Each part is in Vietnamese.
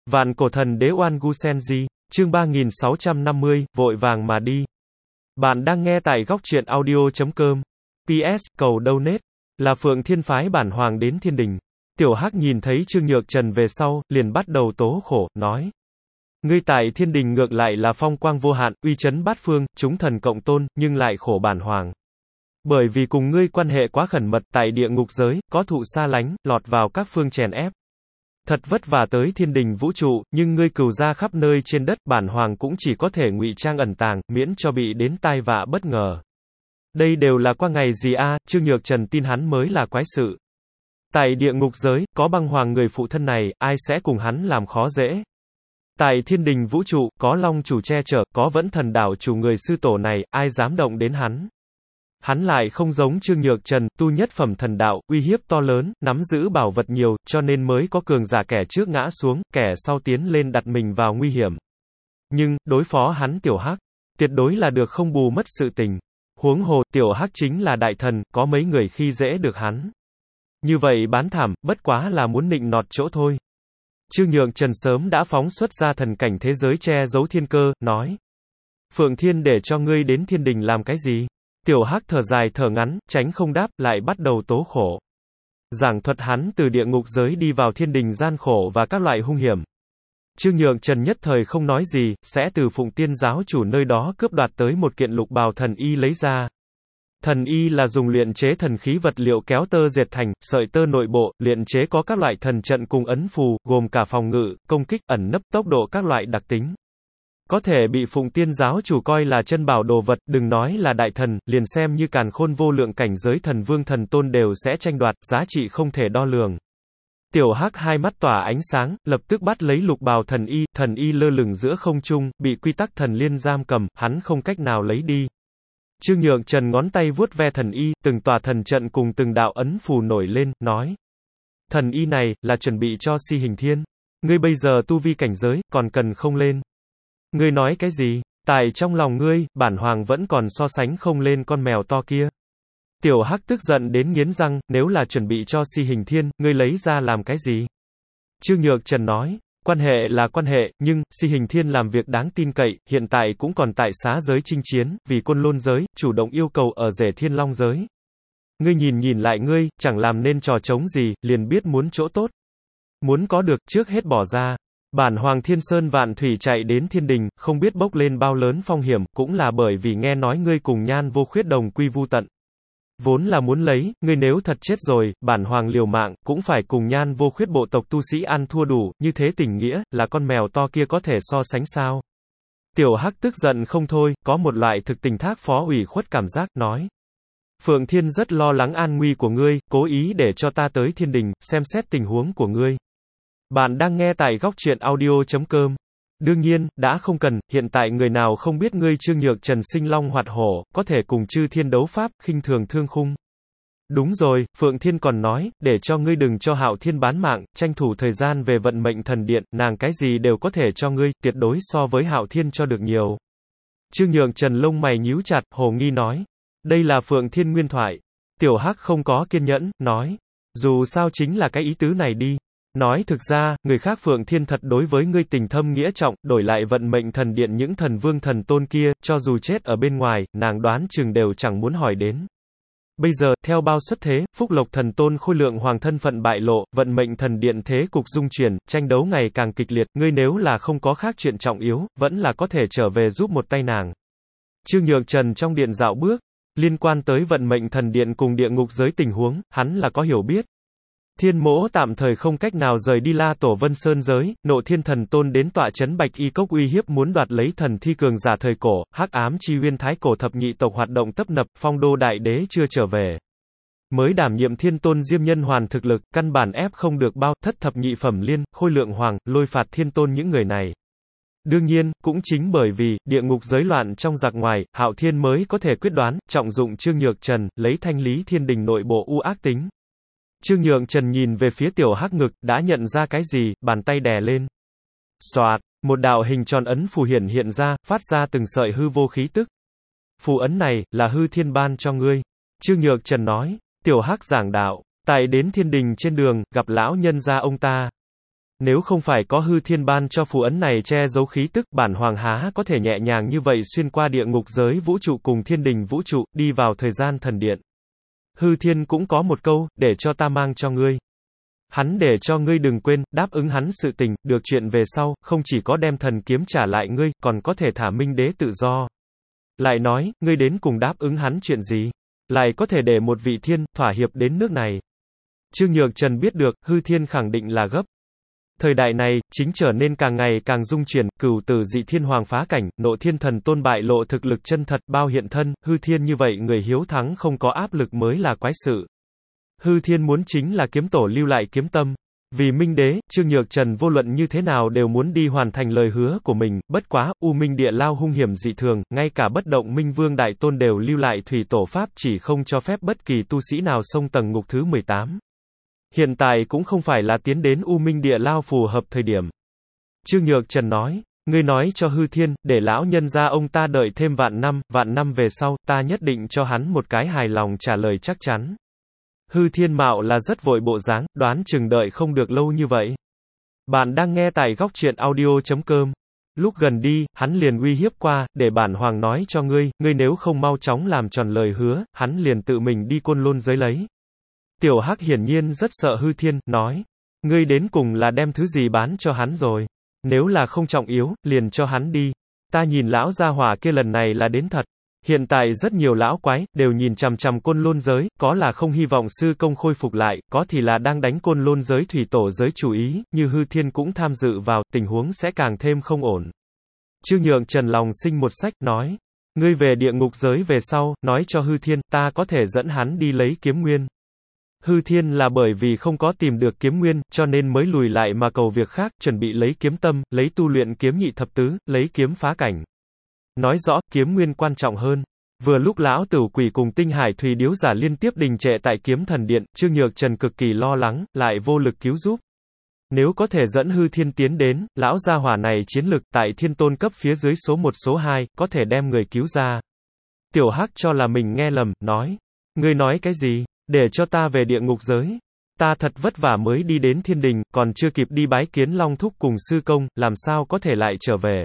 Vạn cổ thần đế Oan Gu Senji, chương 3650, vội vàng mà đi. Bạn đang nghe tại góc truyện audio.com. PS, cầu donate. Là Phượng Thiên phái bản hoàng đến thiên đình. Tiểu Hắc nhìn thấy Trương Nhược Trần về sau, liền bắt đầu tố khổ, nói. Ngươi tại thiên đình ngược lại là phong quang vô hạn, uy chấn bát phương, chúng thần cộng tôn, nhưng lại khổ bản hoàng. Bởi vì cùng ngươi quan hệ quá khẩn mật, tại địa ngục giới, có thụ xa lánh, lọt vào các phương chèn ép. Thật vất vả tới thiên đình vũ trụ, nhưng ngươi cừu ra khắp nơi trên đất, bản hoàng cũng chỉ có thể ngụy trang ẩn tàng, miễn cho bị đến tai vạ bất ngờ. Đây đều là qua ngày gì a? Trương Nhược Trần tin hắn mới là quái sự. Tại địa ngục giới, có băng hoàng người phụ thân này, ai sẽ cùng hắn làm khó dễ? Tại thiên đình vũ trụ, có long chủ che chở, có vẫn thần đảo chủ người sư tổ này, ai dám động đến hắn? Hắn lại không giống Trương Nhược Trần, tu nhất phẩm thần đạo, uy hiếp to lớn, nắm giữ bảo vật nhiều, cho nên mới có cường giả kẻ trước ngã xuống, kẻ sau tiến lên đặt mình vào nguy hiểm. Nhưng, đối phó hắn Tiểu Hắc, tuyệt đối là được không bù mất sự tình. Huống hồ, Tiểu Hắc chính là đại thần, có mấy người khi dễ được hắn. Như vậy bán thảm, bất quá là muốn nịnh nọt chỗ thôi. Trương Nhược Trần sớm đã phóng xuất ra thần cảnh thế giới che giấu thiên cơ, nói. Phượng Thiên để cho ngươi đến thiên đình làm cái gì? Tiểu Hắc thở dài thở ngắn, tránh không đáp, lại bắt đầu tố khổ. Giảng thuật hắn từ địa ngục giới đi vào thiên đình gian khổ và các loại hung hiểm. Trương Nhược Trần nhất thời không nói gì, sẽ từ Phụng Tiên giáo chủ nơi đó cướp đoạt tới một kiện lục bào thần y lấy ra. Thần y là dùng luyện chế thần khí vật liệu kéo tơ dệt thành, sợi tơ nội bộ, luyện chế có các loại thần trận cùng ấn phù, gồm cả phòng ngự, công kích, ẩn nấp, tốc độ các loại đặc tính. Có thể bị Phụng Tiên giáo chủ coi là chân bảo đồ vật, đừng nói là đại thần, liền xem như càn khôn vô lượng cảnh giới thần vương thần tôn đều sẽ tranh đoạt, giá trị không thể đo lường. Tiểu Hắc hai mắt tỏa ánh sáng, lập tức bắt lấy lục bào thần y lơ lửng giữa không trung, bị quy tắc thần liên giam cầm, hắn không cách nào lấy đi. Trương Nhược Trần ngón tay vuốt ve thần y, từng tòa thần trận cùng từng đạo ấn phù nổi lên, nói. Thần y này, là chuẩn bị cho Si Hình Thiên. Ngươi bây giờ tu vi cảnh giới, còn cần không lên. Ngươi nói cái gì? Tại trong lòng ngươi, bản hoàng vẫn còn so sánh không lên con mèo to kia. Tiểu Hắc tức giận đến nghiến răng, nếu là chuẩn bị cho Si Hình Thiên, ngươi lấy ra làm cái gì? Trương Nhược Trần nói, quan hệ là quan hệ, nhưng, Si Hình Thiên làm việc đáng tin cậy, hiện tại cũng còn tại xá giới chinh chiến, vì Côn Lôn giới, chủ động yêu cầu ở Rể Thiên Long giới. Ngươi nhìn lại ngươi, chẳng làm nên trò trống gì, liền biết muốn chỗ tốt. Muốn có được, trước hết bỏ ra. Bản hoàng Thiên Sơn vạn thủy chạy đến thiên đình, không biết bốc lên bao lớn phong hiểm, cũng là bởi vì nghe nói ngươi cùng Nhan Vô Khuyết đồng quy vu tận. Vốn là muốn lấy, ngươi nếu thật chết rồi, bản hoàng liều mạng, cũng phải cùng Nhan Vô Khuyết bộ tộc tu sĩ ăn thua đủ, như thế tình nghĩa, là con mèo to kia có thể so sánh sao? Tiểu Hắc tức giận không thôi, có một loại thực tình thác phó ủy khuất cảm giác, nói. Phượng Thiên rất lo lắng an nguy của ngươi, cố ý để cho ta tới thiên đình, xem xét tình huống của ngươi. Bạn đang nghe tại góc truyện audio.com. Đương nhiên, đã không cần, hiện tại người nào không biết ngươi Trương Nhược Trần sinh long hoạt hổ, có thể cùng chư thiên đấu pháp, khinh thường thương khung. Đúng rồi, Phượng Thiên còn nói, để cho ngươi đừng cho Hạo Thiên bán mạng, tranh thủ thời gian về vận mệnh thần điện, nàng cái gì đều có thể cho ngươi, tuyệt đối so với Hạo Thiên cho được nhiều. Trương Nhược Trần lông mày nhíu chặt, hồ nghi nói. Đây là Phượng Thiên nguyên thoại. Tiểu Hắc không có kiên nhẫn, nói. Dù sao chính là cái ý tứ này đi. Nói thực ra, người khác Phượng Thiên thật đối với ngươi tình thâm nghĩa trọng, đổi lại vận mệnh thần điện những thần vương thần tôn kia, cho dù chết ở bên ngoài, nàng đoán chừng đều chẳng muốn hỏi đến. Bây giờ, theo bao xuất thế, Phúc Lộc thần tôn khôi lượng hoàng thân phận bại lộ, vận mệnh thần điện thế cục dung chuyển, tranh đấu ngày càng kịch liệt, ngươi nếu là không có khác chuyện trọng yếu, vẫn là có thể trở về giúp một tay nàng. Trương Nhược Trần trong điện dạo bước, liên quan tới vận mệnh thần điện cùng địa ngục giới tình huống, hắn là có hiểu biết. Thiên Mỗ tạm thời không cách nào rời đi La Tổ Vân Sơn giới, Nộ Thiên Thần Tôn đến tọa trấn Bạch Y Cốc uy hiếp muốn đoạt lấy thần thi cường giả thời cổ, Hắc Ám Chi Uyên Thái Cổ thập nhị tộc hoạt động tấp nập, Phong Đô Đại Đế chưa trở về. Mới đảm nhiệm Thiên Tôn Diêm Nhân Hoàn thực lực, căn bản ép không được bao, thất thập nhị phẩm liên, Khôi Lượng Hoàng, Lôi Phạt Thiên Tôn những người này. Đương nhiên, cũng chính bởi vì, địa ngục giới loạn trong giặc ngoài, Hạo Thiên mới có thể quyết đoán, trọng dụng Trương Nhược Trần, lấy thanh lý thiên đình nội bộ u ác tính. Trương Nhược Trần nhìn về phía Tiểu Hắc ngực, đã nhận ra cái gì, bàn tay đè lên. Xoạt, một đạo hình tròn ấn phù hiện ra, phát ra từng sợi hư vô khí tức. Phù ấn này, là hư thiên ban cho ngươi. Trương Nhược Trần nói, Tiểu Hắc giảng đạo, tại đến thiên đình trên đường, gặp lão nhân gia ông ta. Nếu không phải có hư thiên ban cho phù ấn này che giấu khí tức, bản hoàng há có thể nhẹ nhàng như vậy xuyên qua địa ngục giới vũ trụ cùng thiên đình vũ trụ, đi vào thời gian thần điện. Hư thiên cũng có một câu, để cho ta mang cho ngươi. Hắn để cho ngươi đừng quên, đáp ứng hắn sự tình, được chuyện về sau, không chỉ có đem thần kiếm trả lại ngươi, còn có thể thả Minh Đế tự do. Lại nói, ngươi đến cùng đáp ứng hắn chuyện gì? Lại có thể để một vị thiên, thỏa hiệp đến nước này. Trương Nhược Trần biết được, hư thiên khẳng định là gấp. Thời đại này, chính trở nên càng ngày càng dung chuyển, cửu tử dị thiên hoàng phá cảnh, nộ thiên thần tôn bại lộ thực lực chân thật, bao hiện thân, hư thiên như vậy người hiếu thắng không có áp lực mới là quái sự. Hư thiên muốn chính là kiếm tổ lưu lại kiếm tâm. Vì Minh Đế, Trương Nhược Trần vô luận như thế nào đều muốn đi hoàn thành lời hứa của mình, bất quá, U Minh địa lao hung hiểm dị thường, ngay cả bất động Minh Vương Đại Tôn đều lưu lại thủy tổ pháp chỉ không cho phép bất kỳ tu sĩ nào xông tầng ngục thứ 18. Hiện tại cũng không phải là tiến đến U Minh địa lao phù hợp thời điểm. Trương Nhược Trần nói, ngươi nói cho hư thiên, để lão nhân gia ông ta đợi thêm vạn năm về sau, ta nhất định cho hắn một cái hài lòng trả lời chắc chắn. Hư thiên mạo là rất vội bộ dáng, đoán chừng đợi không được lâu như vậy. Bạn đang nghe tại góc truyện audio.com. Lúc gần đi, hắn liền uy hiếp qua, để bản hoàng nói cho ngươi nếu không mau chóng làm tròn lời hứa, hắn liền tự mình đi Côn Lôn giới lấy. Tiểu Hắc hiển nhiên rất sợ hư thiên, nói, ngươi đến cùng là đem thứ gì bán cho hắn rồi. Nếu là không trọng yếu, liền cho hắn đi. Ta nhìn lão gia hỏa kia lần này là đến thật. Hiện tại rất nhiều lão quái, đều nhìn chằm chằm Côn Lôn giới, có là không hy vọng sư công khôi phục lại, có thì là đang đánh Côn Lôn giới thủy tổ giới chủ ý, như hư thiên cũng tham dự vào, tình huống sẽ càng thêm không ổn. Trương Nhượng Trần lòng sinh một sách, nói, ngươi về địa ngục giới về sau, nói cho hư thiên, ta có thể dẫn hắn đi lấy kiếm nguyên. Hư thiên là bởi vì không có tìm được kiếm nguyên, cho nên mới lùi lại mà cầu việc khác, chuẩn bị lấy kiếm tâm, lấy tu luyện kiếm nhị thập tứ, lấy kiếm phá cảnh. Nói rõ, kiếm nguyên quan trọng hơn. Vừa lúc lão tử quỷ cùng tinh hải thủy điếu giả liên tiếp đình trệ tại kiếm thần điện, Trương Nhược Trần cực kỳ lo lắng, lại vô lực cứu giúp. Nếu có thể dẫn hư thiên tiến đến, lão gia hỏa này chiến lực tại thiên tôn cấp phía dưới số 1 số 2, có thể đem người cứu ra. Tiểu Hắc cho là mình nghe lầm, nói. Ngươi nói cái gì? Để cho ta về địa ngục giới. Ta thật vất vả mới đi đến thiên đình, còn chưa kịp đi bái kiến Long Thúc cùng sư công, làm sao có thể lại trở về.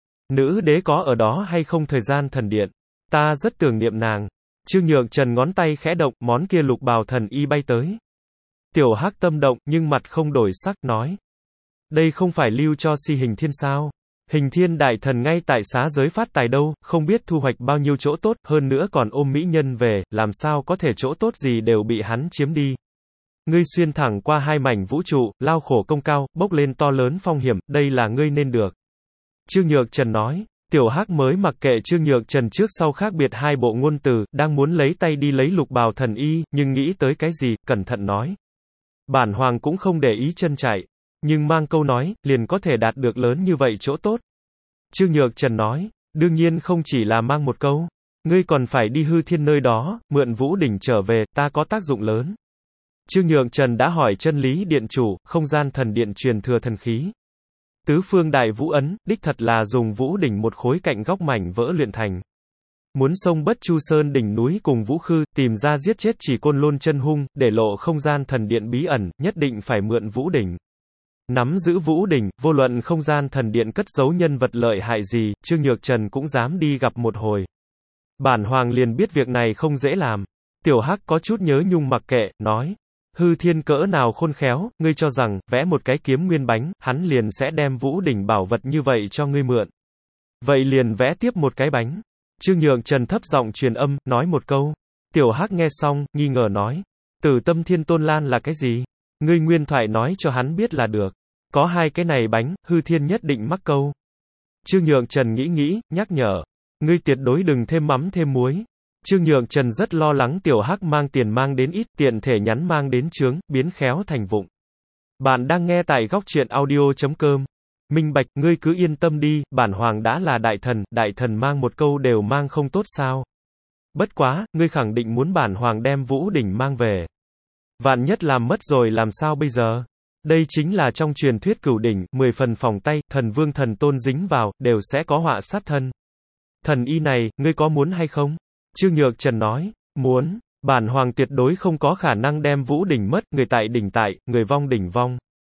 Nữ đế có ở đó hay không thời gian thần điện? Ta rất tưởng niệm nàng. Trương Nhược Trần ngón tay khẽ động, món kia lục bào thần y bay tới. Tiểu Hắc tâm động, nhưng mặt không đổi sắc, nói. Đây không phải lưu cho si hình thiên sao? Hình thiên đại thần ngay tại xá giới phát tài đâu, không biết thu hoạch bao nhiêu chỗ tốt, hơn nữa còn ôm mỹ nhân về, làm sao có thể chỗ tốt gì đều bị hắn chiếm đi. Ngươi xuyên thẳng qua hai mảnh vũ trụ, lao khổ công cao, bốc lên to lớn phong hiểm, đây là ngươi nên được. Trương Nhược Trần nói. Tiểu Hắc mới mặc kệ Trương Nhược Trần trước sau khác biệt hai bộ ngôn từ, đang muốn lấy tay đi lấy lục bào thần y, nhưng nghĩ tới cái gì, cẩn thận nói. Bản hoàng cũng không để ý chân chạy, nhưng mang câu nói, liền có thể đạt được lớn như vậy chỗ tốt. Trương Nhược Trần nói, đương nhiên không chỉ là mang một câu, ngươi còn phải đi hư thiên nơi đó, mượn vũ đỉnh trở về, ta có tác dụng lớn. Trương Nhược Trần đã hỏi chân lý điện chủ, không gian thần điện truyền thừa thần khí. Tứ phương đại vũ ấn, đích thật là dùng vũ đỉnh một khối cạnh góc mảnh vỡ luyện thành. Muốn xông Bất Chu Sơn đỉnh núi cùng Vũ Khư, tìm ra giết chết chỉ Côn Lôn chân hung, để lộ không gian thần điện bí ẩn, nhất định phải mượn vũ đỉnh. Nắm giữ vũ đỉnh, vô luận không gian thần điện cất giấu nhân vật lợi hại gì, Trương Nhược Trần cũng dám đi gặp một hồi. Bản hoàng liền biết việc này không dễ làm. Tiểu Hắc có chút nhớ nhung mặc kệ, nói. Hư thiên cỡ nào khôn khéo, ngươi cho rằng, vẽ một cái kiếm nguyên bánh, hắn liền sẽ đem vũ đỉnh bảo vật như vậy cho ngươi mượn. Vậy liền vẽ tiếp một cái bánh. Trương Nhược Trần thấp giọng truyền âm, nói một câu. Tiểu Hắc nghe xong, nghi ngờ nói. Tử Tâm Thiên Tôn Lan là cái gì? Ngươi nguyên thoại nói cho hắn biết là được. Có hai cái này bánh, hư thiên nhất định mắc câu. Trương Nhược Trần nghĩ, nhắc nhở. Ngươi tuyệt đối đừng thêm mắm thêm muối. Trương Nhược Trần rất lo lắng Tiểu Hắc mang tiền mang đến ít, tiện thể nhắn mang đến chướng, biến khéo thành vụng. Bạn đang nghe tại góc truyện audio.com. Minh Bạch, ngươi cứ yên tâm đi, bản hoàng đã là đại thần mang một câu đều mang không tốt sao. Bất quá, ngươi khẳng định muốn bản hoàng đem vũ đỉnh mang về. Vạn nhất làm mất rồi làm sao bây giờ? Đây chính là trong truyền thuyết cửu đỉnh, 10 phần phòng tay, thần vương thần tôn dính vào, đều sẽ có họa sát thân. Thần y này, ngươi có muốn hay không? Trương Nhược Trần nói, muốn, bản hoàng tuyệt đối không có khả năng đem vũ đỉnh mất, người tại đỉnh tại, người vong đỉnh vong.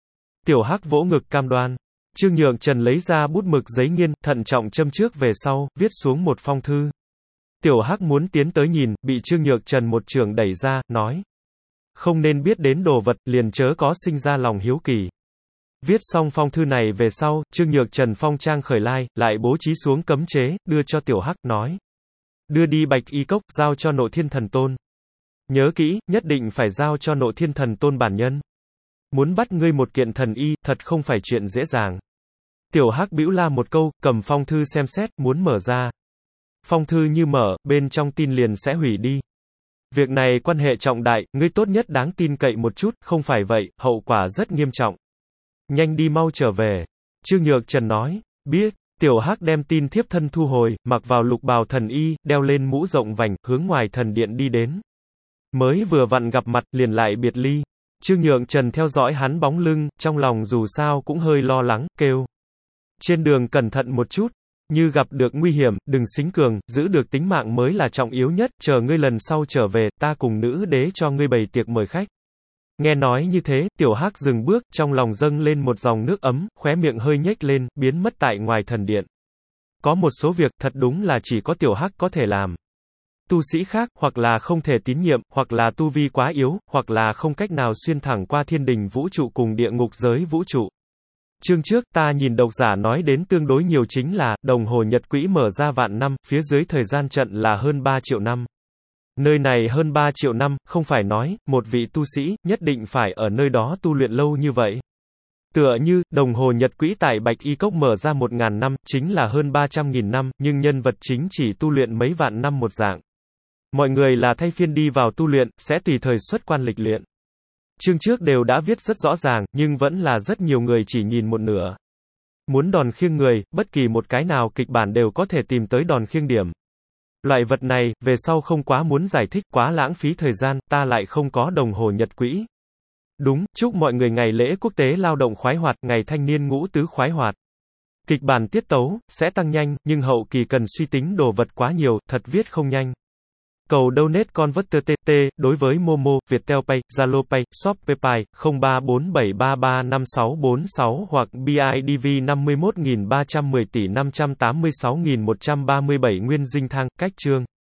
Tiểu Hắc vỗ ngực cam đoan. Trương Nhượng Trần lấy ra bút mực giấy nghiên, thận trọng châm trước về sau, viết xuống một phong thư. Tiểu Hắc muốn tiến tới nhìn, bị Trương Nhượng Trần một trường đẩy ra, nói. Không nên biết đến đồ vật, liền chớ có sinh ra lòng hiếu kỳ. Viết xong phong thư này về sau, Trương Nhượng Trần phong trang khởi lai, lại bố trí xuống cấm chế, đưa cho Tiểu Hắc, nói. Đưa đi Bạch Y Cốc, giao cho Nộ Thiên Thần Tôn. Nhớ kỹ, nhất định phải giao cho Nộ Thiên Thần Tôn bản nhân. Muốn bắt ngươi một kiện thần y, thật không phải chuyện dễ dàng. Tiểu Hắc bĩu la một câu, cầm phong thư xem xét, muốn mở ra. Phong thư như mở, bên trong tin liền sẽ hủy đi. Việc này quan hệ trọng đại, ngươi tốt nhất đáng tin cậy một chút, không phải vậy, hậu quả rất nghiêm trọng. Nhanh đi mau trở về. Trương Nhượng Trần nói, biết. Tiểu Hắc đem tin thiếp thân thu hồi, mặc vào lục bào thần y, đeo lên mũ rộng vành, hướng ngoài thần điện đi đến. Mới vừa vặn gặp mặt, liền lại biệt ly. Trương Nhượng Trần theo dõi hắn bóng lưng, trong lòng dù sao cũng hơi lo lắng, kêu. Trên đường cẩn thận một chút, như gặp được nguy hiểm, đừng xính cường, giữ được tính mạng mới là trọng yếu nhất, chờ ngươi lần sau trở về, ta cùng nữ đế cho ngươi bày tiệc mời khách. Nghe nói như thế, Tiểu Hắc dừng bước, trong lòng dâng lên một dòng nước ấm, khóe miệng hơi nhếch lên, biến mất tại ngoài thần điện. Có một số việc, thật đúng là chỉ có Tiểu Hắc có thể làm. Tu sĩ khác, hoặc là không thể tín nhiệm, hoặc là tu vi quá yếu, hoặc là không cách nào xuyên thẳng qua thiên đình vũ trụ cùng địa ngục giới vũ trụ. Chương trước, ta nhìn độc giả nói đến tương đối nhiều chính là, đồng hồ nhật quỹ mở ra vạn năm, phía dưới thời gian trận là hơn 3 triệu năm. Nơi này hơn 3 triệu năm, không phải nói, một vị tu sĩ, nhất định phải ở nơi đó tu luyện lâu như vậy. Tựa như, đồng hồ nhật quỹ tại Bạch Y Cốc mở ra 1000 năm, chính là hơn 300.000 năm, nhưng nhân vật chính chỉ tu luyện mấy vạn năm một dạng. Mọi người là thay phiên đi vào tu luyện, sẽ tùy thời xuất quan lịch luyện. Chương trước đều đã viết rất rõ ràng, nhưng vẫn là rất nhiều người chỉ nhìn một nửa. Muốn đòn khiêng người, bất kỳ một cái nào kịch bản đều có thể tìm tới đòn khiêng điểm. Loại vật này, về sau không quá muốn giải thích, quá lãng phí thời gian, ta lại không có đồng hồ nhật quỹ. Đúng, chúc mọi người ngày lễ quốc tế lao động khoái hoạt, ngày thanh niên ngũ tứ khoái hoạt. Kịch bản tiết tấu, sẽ tăng nhanh, nhưng hậu kỳ cần suy tính đồ vật quá nhiều, thật viết không nhanh. Cầu donate converter TT, đối với Momo, Viettel Pay, Zalo Pay, Shopee Pay, 0347335646 hoặc BIDV 51.310 tỷ 586.137 nguyên dinh thang, cách chương.